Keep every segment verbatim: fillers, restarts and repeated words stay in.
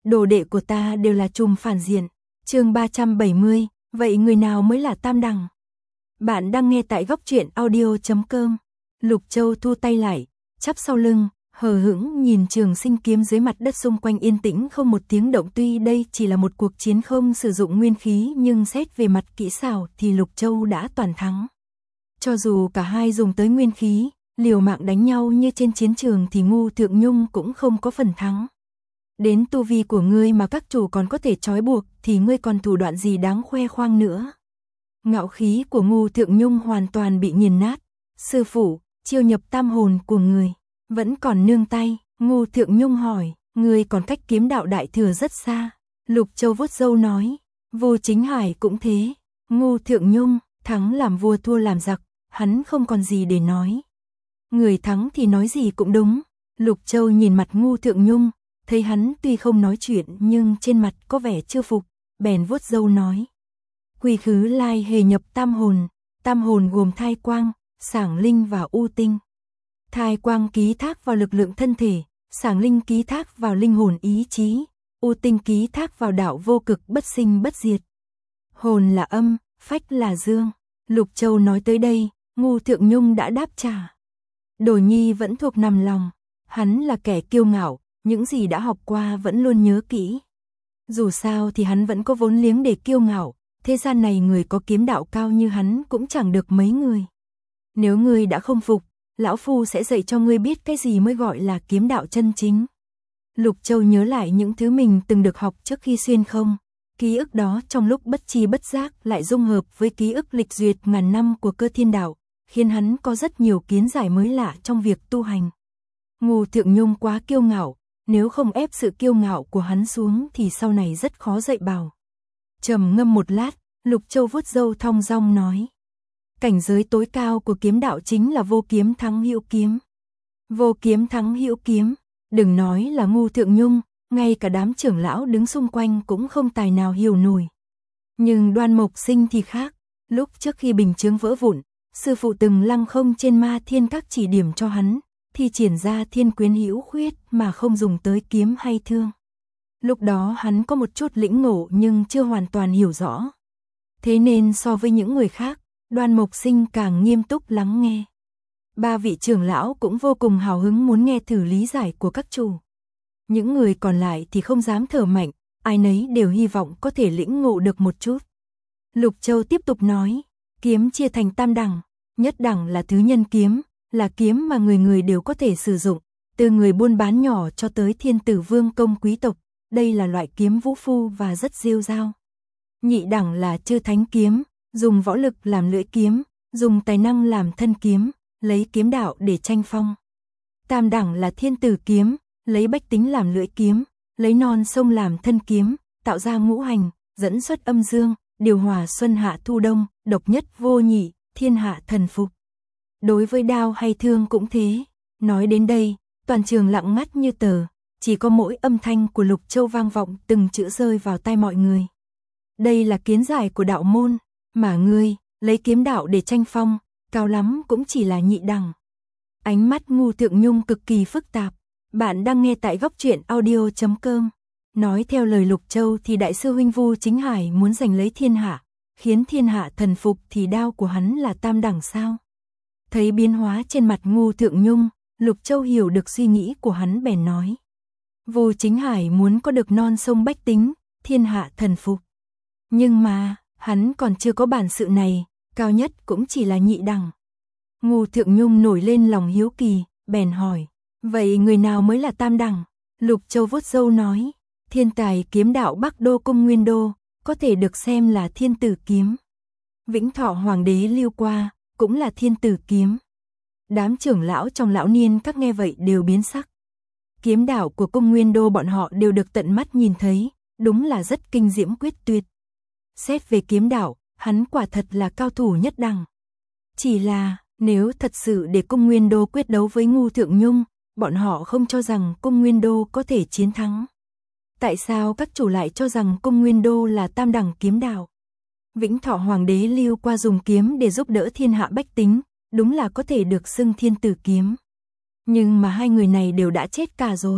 đồ đệ của ta đều là trùm phản diện. Chương ba trăm bảy mươi, vậy người nào mới là tam đẳng? Bạn đang nghe tại góc truyện audio chấm com. Lục Châu thu tay lại, chắp sau lưng, hờ hững nhìn trường sinh kiếm dưới mặt đất xung quanh yên tĩnh không một tiếng động. Tuy đây chỉ là một cuộc chiến không sử dụng nguyên khí, nhưng xét về mặt kỹ xảo thì Lục Châu đã toàn thắng. Cho dù cả hai dùng tới nguyên khí, liều mạng đánh nhau như trên chiến trường thì Ngu Thượng Nhung cũng không có phần thắng. Đến tu vi của ngươi mà các chủ còn có thể trói buộc thì ngươi còn thủ đoạn gì đáng khoe khoang nữa. Ngạo khí của Ngu Thượng Nhung hoàn toàn bị nghiền nát. Sư phụ, chiêu nhập tam hồn của người vẫn còn nương tay. Ngu Thượng Nhung hỏi, ngươi còn cách kiếm đạo đại thừa rất xa. Lục Châu vuốt râu nói, Vô Chính Hải cũng thế. Ngu Thượng Nhung, thắng làm vua thua làm giặc, hắn không còn gì để nói. Người thắng thì nói gì cũng đúng. Lục Châu nhìn mặt Ngu Thượng Nhung, thấy hắn tuy không nói chuyện nhưng trên mặt có vẻ chưa phục, bèn vuốt râu nói. Quy khứ lai hề nhập tam hồn, tam hồn gồm thai quang, sảng linh và u tinh. Thai quang ký thác vào lực lượng thân thể, sảng linh ký thác vào linh hồn ý chí, u tinh ký thác vào đạo vô cực bất sinh bất diệt. Hồn là âm, phách là dương. Lục Châu nói tới đây, Ngu Thượng Nhung đã đáp trả. Đồ nhi vẫn thuộc nằm lòng, hắn là kẻ kiêu ngạo, những gì đã học qua vẫn luôn nhớ kỹ. Dù sao thì hắn vẫn có vốn liếng để kiêu ngạo, thế gian này người có kiếm đạo cao như hắn cũng chẳng được mấy người. Nếu ngươi đã không phục, lão phu sẽ dạy cho ngươi biết cái gì mới gọi là kiếm đạo chân chính. Lục Châu nhớ lại những thứ mình từng được học trước khi xuyên không, ký ức đó trong lúc bất tri bất giác lại dung hợp với ký ức lịch duyệt ngàn năm của Cơ Thiên Đạo, khiến hắn có rất nhiều kiến giải mới lạ trong việc tu hành. Ngu Thượng Nhung quá kiêu ngạo, nếu không ép sự kiêu ngạo của hắn xuống thì sau này rất khó dạy bảo. Trầm ngâm một lát, Lục Châu vuốt râu thong dong nói. Cảnh giới tối cao của kiếm đạo chính là vô kiếm thắng hữu kiếm. Vô kiếm thắng hữu kiếm, đừng nói là Ngu Thượng Nhung, ngay cả đám trưởng lão đứng xung quanh cũng không tài nào hiểu nổi. Nhưng Đoan Mộc Sinh thì khác, lúc trước khi bình chướng vỡ vụn, sư phụ từng lăng không trên Ma Thiên Các chỉ điểm cho hắn, thì triển ra thiên quyến hữu khuyết mà không dùng tới kiếm hay thương. Lúc đó hắn có một chút lĩnh ngộ nhưng chưa hoàn toàn hiểu rõ. Thế nên so với những người khác, Đoan Mộc Sinh càng nghiêm túc lắng nghe. Ba vị trưởng lão cũng vô cùng hào hứng muốn nghe thử lý giải của các chủ. Những người còn lại thì không dám thở mạnh, ai nấy đều hy vọng có thể lĩnh ngộ được một chút. Lục Châu tiếp tục nói, kiếm chia thành tam đẳng, nhất đẳng là thứ nhân kiếm, là kiếm mà người người đều có thể sử dụng, từ người buôn bán nhỏ cho tới thiên tử vương công quý tộc, đây là loại kiếm vũ phu và rất rêu rao. Nhị đẳng là chư thánh kiếm, dùng võ lực làm lưỡi kiếm, dùng tài năng làm thân kiếm, lấy kiếm đạo để tranh phong. Tam đẳng là thiên tử kiếm, lấy bách tính làm lưỡi kiếm, lấy non sông làm thân kiếm, tạo ra ngũ hành, dẫn xuất âm dương, điều hòa xuân hạ thu đông, độc nhất vô nhị, thiên hạ thần phục. Đối với đao hay thương cũng thế. Nói đến đây, toàn trường lặng ngắt như tờ, chỉ có mỗi âm thanh của Lục Châu vang vọng từng chữ rơi vào tai mọi người. Đây là kiến giải của đạo môn, mà ngươi, lấy kiếm đạo để tranh phong, cao lắm cũng chỉ là nhị đẳng. Ánh mắt Ngu Thượng Nhung cực kỳ phức tạp. Bạn đang nghe tại góc truyện audio chấm com. Nói theo lời Lục Châu thì đại sư huynh Vô Chính Hải muốn giành lấy thiên hạ, khiến thiên hạ thần phục thì đao của hắn là tam đẳng sao? Thấy biến hóa trên mặt Ngu Thượng Nhung, Lục Châu hiểu được suy nghĩ của hắn bèn nói. Vô Chính Hải muốn có được non sông bách tính, thiên hạ thần phục. Nhưng mà, hắn còn chưa có bản sự này, cao nhất cũng chỉ là nhị đẳng. Ngu Thượng Nhung nổi lên lòng hiếu kỳ, bèn hỏi. Vậy người nào mới là tam đẳng? Lục Châu vuốt râu nói. Thiên tài kiếm đạo Bắc Đô Cung Nguyên Đô, có thể được xem là thiên tử kiếm. Vĩnh Thọ Hoàng đế lưu qua, cũng là thiên tử kiếm. Đám trưởng lão trong lão niên các nghe vậy đều biến sắc. Kiếm đạo của Cung Nguyên Đô bọn họ đều được tận mắt nhìn thấy, đúng là rất kinh diễm quyết tuyệt. Xét về kiếm đạo, hắn quả thật là cao thủ nhất đẳng. Chỉ là, nếu thật sự để Cung Nguyên Đô quyết đấu với Ngu Thượng Nhung, bọn họ không cho rằng Cung Nguyên Đô có thể chiến thắng. Tại sao các chủ lại cho rằng Cung Nguyên Đô là tam đẳng kiếm đạo? Vĩnh Thọ Hoàng đế lưu qua dùng kiếm để giúp đỡ thiên hạ bách tính, đúng là có thể được xưng thiên tử kiếm. Nhưng mà hai người này đều đã chết cả rồi.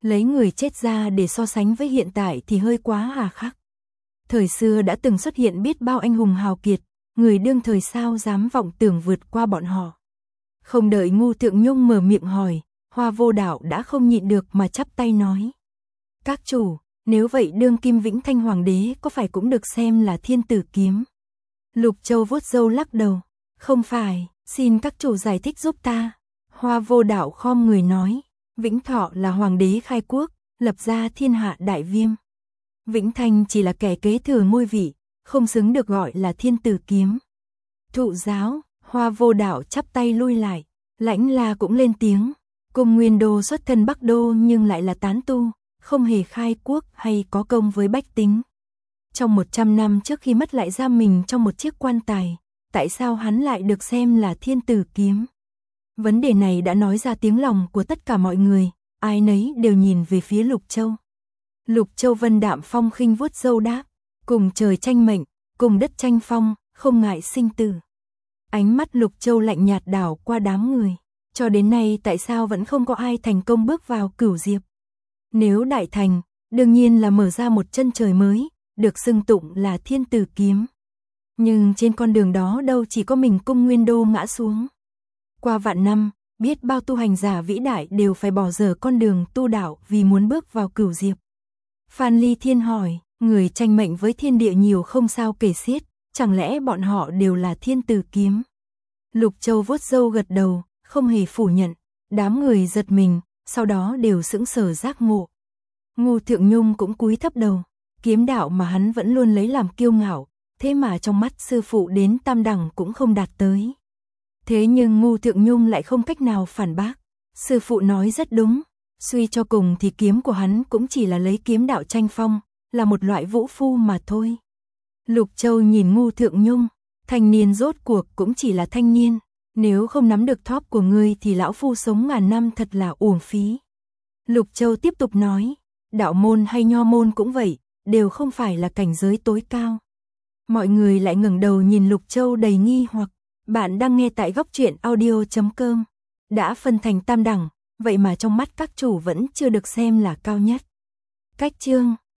Lấy người chết ra để so sánh với hiện tại thì hơi quá hà khắc. Thời xưa đã từng xuất hiện biết bao anh hùng hào kiệt, người đương thời sao dám vọng tưởng vượt qua bọn họ. Không đợi Ngu Thượng Nhung mở miệng hỏi, Hoa Vô Đạo đã không nhịn được mà chắp tay nói. Các chủ, nếu vậy đương kim Vĩnh Thanh Hoàng đế có phải cũng được xem là thiên tử kiếm? Lục Châu vuốt râu lắc đầu. Không phải, xin các chủ giải thích giúp ta. Hoa Vô Đạo khom người nói. Vĩnh Thọ là hoàng đế khai quốc, lập ra thiên hạ đại viêm. Vĩnh Thanh chỉ là kẻ kế thừa ngôi vị, không xứng được gọi là thiên tử kiếm. Thụ giáo, Hoa Vô Đạo chắp tay lui lại. Lãnh La cũng lên tiếng. Cung Nguyên Đô xuất thân Bắc Đô nhưng lại là tán tu, không hề khai quốc hay có công với bách tính. Trong một trăm năm trước khi mất lại ra mình trong một chiếc quan tài, tại sao hắn lại được xem là thiên tử kiếm? Vấn đề này đã nói ra tiếng lòng của tất cả mọi người, ai nấy đều nhìn về phía Lục Châu. Lục Châu vân đạm phong khinh vuốt râu đáp, cùng trời tranh mệnh, cùng đất tranh phong, không ngại sinh tử. Ánh mắt Lục Châu lạnh nhạt đảo qua đám người, cho đến nay tại sao vẫn không có ai thành công bước vào Cửu Diệp? Nếu đại thành, đương nhiên là mở ra một chân trời mới, được xưng tụng là thiên tử kiếm. Nhưng trên con đường đó đâu chỉ có mình Cung Nguyên Đô ngã xuống. Qua vạn năm, biết bao tu hành giả vĩ đại đều phải bỏ dở con đường tu đạo vì muốn bước vào Cửu Diệp. Phan Ly Thiên hỏi, người tranh mệnh với thiên địa nhiều không sao kể xiết, chẳng lẽ bọn họ đều là thiên tử kiếm? Lục Châu vuốt râu gật đầu, không hề phủ nhận. Đám người giật mình, sau đó đều sững sờ giác ngộ. Ngu Thượng Nhung cũng cúi thấp đầu, kiếm đạo mà hắn vẫn luôn lấy làm kiêu ngạo, thế mà trong mắt sư phụ đến tam đẳng cũng không đạt tới. Thế nhưng Ngu Thượng Nhung lại không cách nào phản bác. Sư phụ nói rất đúng, suy cho cùng thì kiếm của hắn cũng chỉ là lấy kiếm đạo tranh phong, là một loại vũ phu mà thôi. Lục Châu nhìn Ngu Thượng Nhung, thanh niên rốt cuộc cũng chỉ là thanh niên, nếu không nắm được thóp của ngươi thì lão phu sống ngàn năm thật là uổng phí. Lục Châu tiếp tục nói, đạo môn hay nho môn cũng vậy, đều không phải là cảnh giới tối cao. Mọi người lại ngẩng đầu nhìn Lục Châu đầy nghi hoặc. Bạn đang nghe tại góc truyện audio chấm com. Đã phân thành tam đẳng, vậy mà trong mắt các chủ vẫn chưa được xem là cao nhất. Cách chương